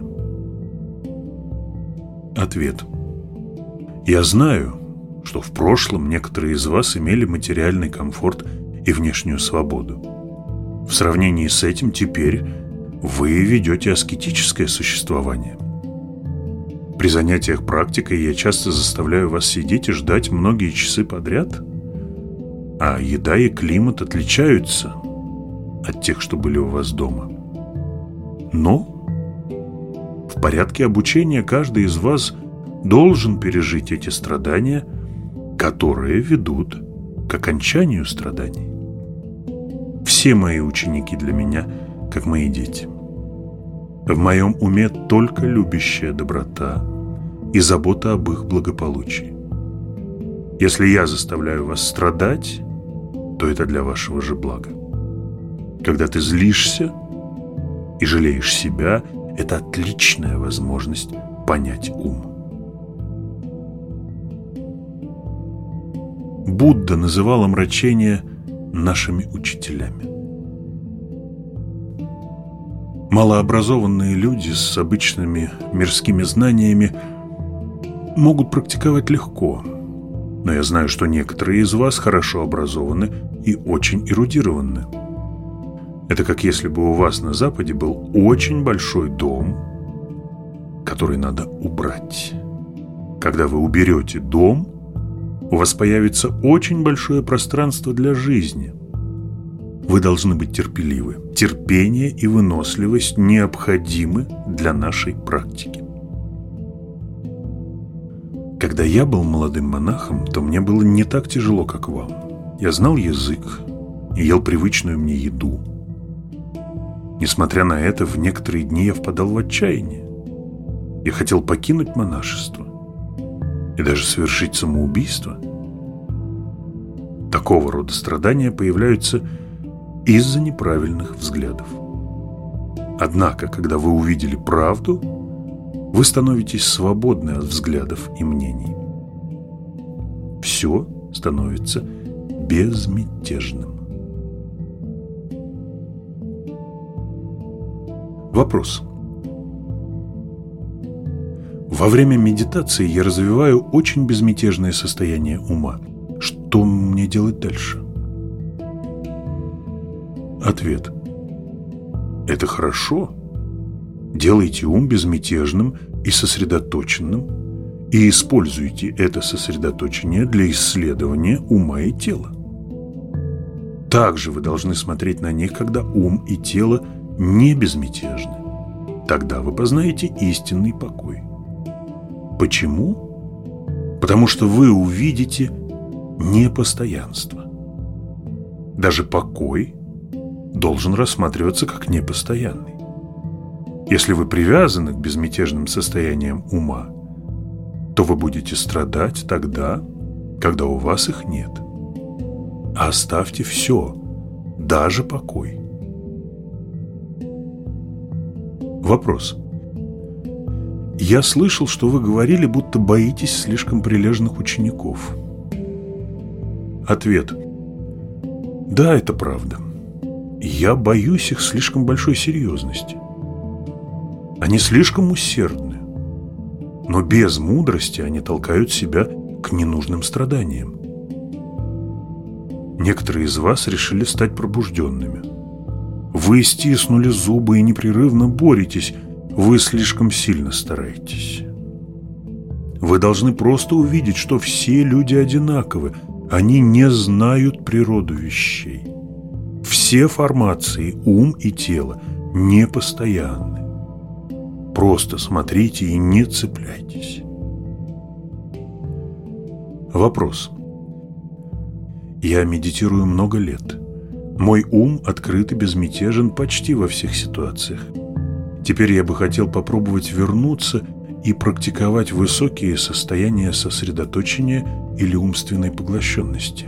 Ответ. Я знаю, что в прошлом некоторые из вас имели материальный комфорт и внешнюю свободу. В сравнении с этим теперь вы ведете аскетическое существование. При занятиях практикой я часто заставляю вас сидеть и ждать многие часы подряд, а еда и климат отличаются от тех, что были у вас дома. Но в порядке обучения каждый из вас должен пережить эти страдания, которые ведут к окончанию страданий. Все мои ученики для меня, как мои дети. В моем уме только любящая доброта и забота об их благополучии. Если я заставляю вас страдать, то это для вашего же блага. Когда ты злишься и жалеешь себя, это отличная возможность понять ум. Будда называл омрачения нашими учителями. Малообразованные люди с обычными мирскими знаниями могут практиковать легко, но я знаю, что некоторые из вас хорошо образованы и очень эрудированы. Это как если бы у вас на Западе был очень большой дом, который надо убрать. Когда вы уберете дом, у вас появится очень большое пространство для жизни. Вы должны быть терпеливы. Терпение и выносливость необходимы для нашей практики. Когда я был молодым монахом, то мне было не так тяжело, как вам. Я знал язык и ел привычную мне еду. Несмотря на это, в некоторые дни я впадал в отчаяние. Я хотел покинуть монашество и даже совершить самоубийство. Такого рода страдания появляются из-за неправильных взглядов. Однако, когда вы увидели правду, вы становитесь свободны от взглядов и мнений. Все становится безмятежным. Вопрос. Во время медитации я развиваю очень безмятежное состояние ума. Что мне делать дальше? Ответ. Это хорошо. Делайте ум безмятежным и сосредоточенным и используйте это сосредоточение для исследования ума и тела. Также вы должны смотреть на них, когда ум и тело не безмятежны. Тогда вы познаете истинный покой. Почему? Потому что вы увидите непостоянство. Даже покой должен рассматриваться как непостоянный. Если вы привязаны к безмятежным состояниям ума, то вы будете страдать тогда, когда у вас их нет. Оставьте все, даже покой. Вопрос. Я слышал, что вы говорили, будто боитесь слишком прилежных учеников. Ответ. Да, это правда. Я боюсь их слишком большой серьезности. Они слишком усердны, но без мудрости они толкают себя к ненужным страданиям. Некоторые из вас решили стать пробужденными. Вы стиснули зубы и непрерывно боретесь, вы слишком сильно стараетесь. Вы должны просто увидеть, что все люди одинаковы, они не знают природу вещей. Все формации, ум и тело, непостоянны. Просто смотрите и не цепляйтесь. Вопрос. Я медитирую много лет. Мой ум открыт и безмятежен почти во всех ситуациях. Теперь я бы хотел попробовать вернуться и практиковать высокие состояния сосредоточения или умственной поглощенности.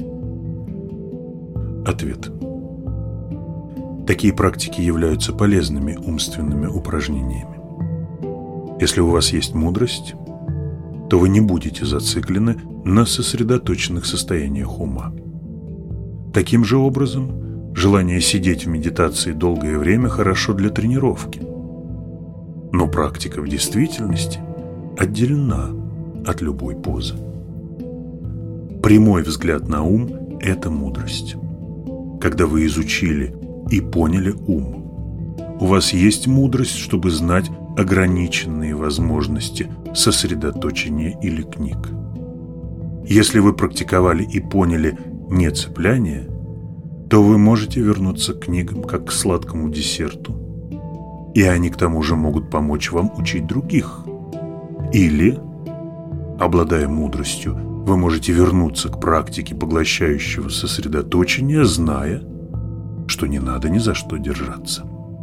Ответ. Такие практики являются полезными умственными упражнениями. Если у вас есть мудрость, то вы не будете зациклены на сосредоточенных состояниях ума. Таким же образом, желание сидеть в медитации долгое время хорошо для тренировки. Но практика в действительности отделена от любой позы. Прямой взгляд на ум – это мудрость. Когда вы изучили и поняли ум, у вас есть мудрость, чтобы знать ограниченные возможности сосредоточения или книг. Если вы практиковали и поняли нецепляние, то вы можете вернуться к книгам как к сладкому десерту, и они к тому же могут помочь вам учить других. Или, обладая мудростью, вы можете вернуться к практике поглощающего сосредоточения, зная, что не надо ни за что держаться.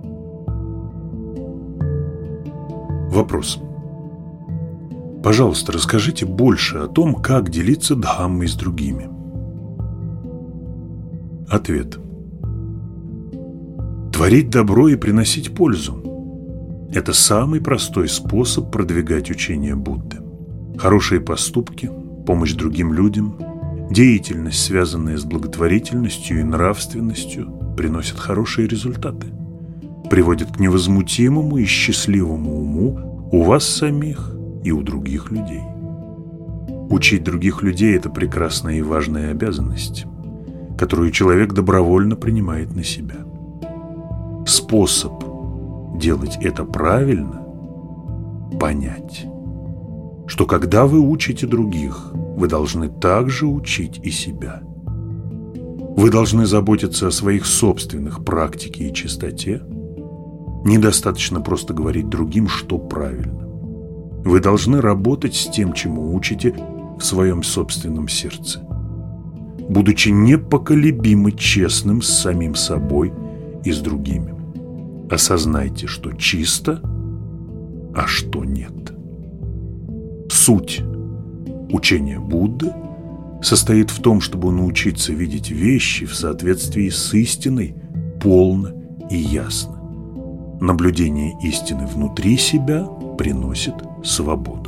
Вопрос. Пожалуйста, расскажите больше о том, как делиться дхаммой с другими. Ответ. Творить добро и приносить пользу – это самый простой способ продвигать учение Будды. Хорошие поступки, помощь другим людям, деятельность, связанная с благотворительностью и нравственностью, приносят хорошие результаты, приводят к невозмутимому и счастливому уму у вас самих и у других людей. Учить других людей – это прекрасная и важная обязанность, которую человек добровольно принимает на себя. Способ делать это правильно – понять, что когда вы учите других, вы должны также учить и себя. Вы должны заботиться о своих собственных практике и чистоте. Недостаточно просто говорить другим, что правильно. Вы должны работать с тем, чему учите в своем собственном сердце, будучи непоколебимо честным с самим собой и с другими. Осознайте, что чисто, а что нет. Суть учения Будды состоит в том, чтобы научиться видеть вещи в соответствии с истиной полно и ясно. Наблюдение истины внутри себя приносит свободу.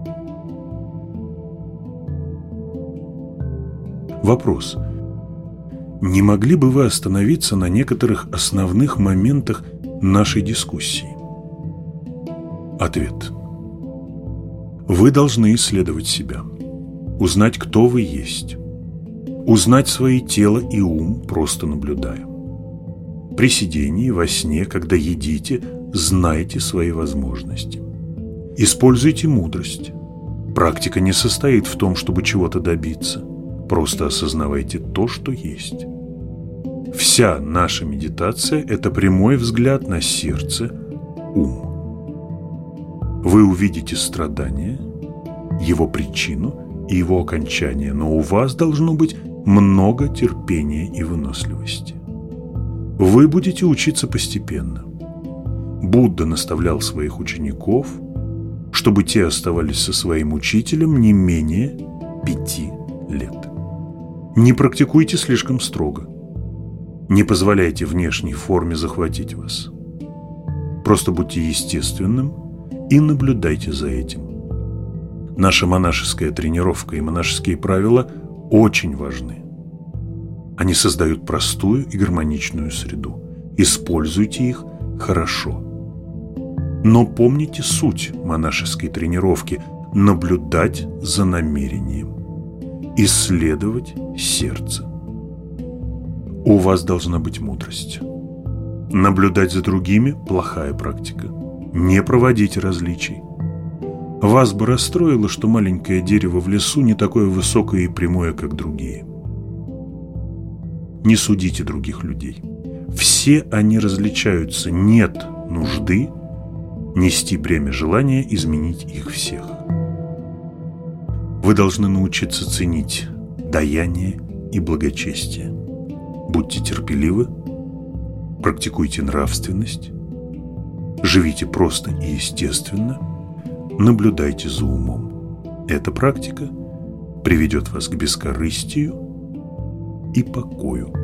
Вопрос. Не могли бы вы остановиться на некоторых основных моментах нашей дискуссии? Ответ. Вы должны исследовать себя, узнать, кто вы есть, узнать свои тело и ум, просто наблюдая. При сидении, во сне, когда едите, знайте свои возможности. Используйте мудрость. Практика не состоит в том, чтобы чего-то добиться. Просто осознавайте то, что есть. Вся наша медитация – это прямой взгляд на сердце, ум. Вы увидите страдание, его причину и его окончание, но у вас должно быть много терпения и выносливости. Вы будете учиться постепенно. Будда наставлял своих учеников, чтобы те оставались со своим учителем не менее пяти лет. Не практикуйте слишком строго. Не позволяйте внешней форме захватить вас. Просто будьте естественным и наблюдайте за этим. Наша монашеская тренировка и монашеские правила очень важны. Они создают простую и гармоничную среду. Используйте их хорошо. Но помните суть монашеской тренировки – наблюдать за намерением, исследовать сердце. У вас должна быть мудрость. Наблюдать за другими – плохая практика. Не проводите различий. Вас бы расстроило, что маленькое дерево в лесу не такое высокое и прямое, как другие. Не судите других людей. Все они различаются. Нет нужды нести бремя желания изменить их всех. Вы должны научиться ценить даяние и благочестие. Будьте терпеливы, практикуйте нравственность, живите просто и естественно, наблюдайте за умом. Эта практика приведет вас к бескорыстию и покою.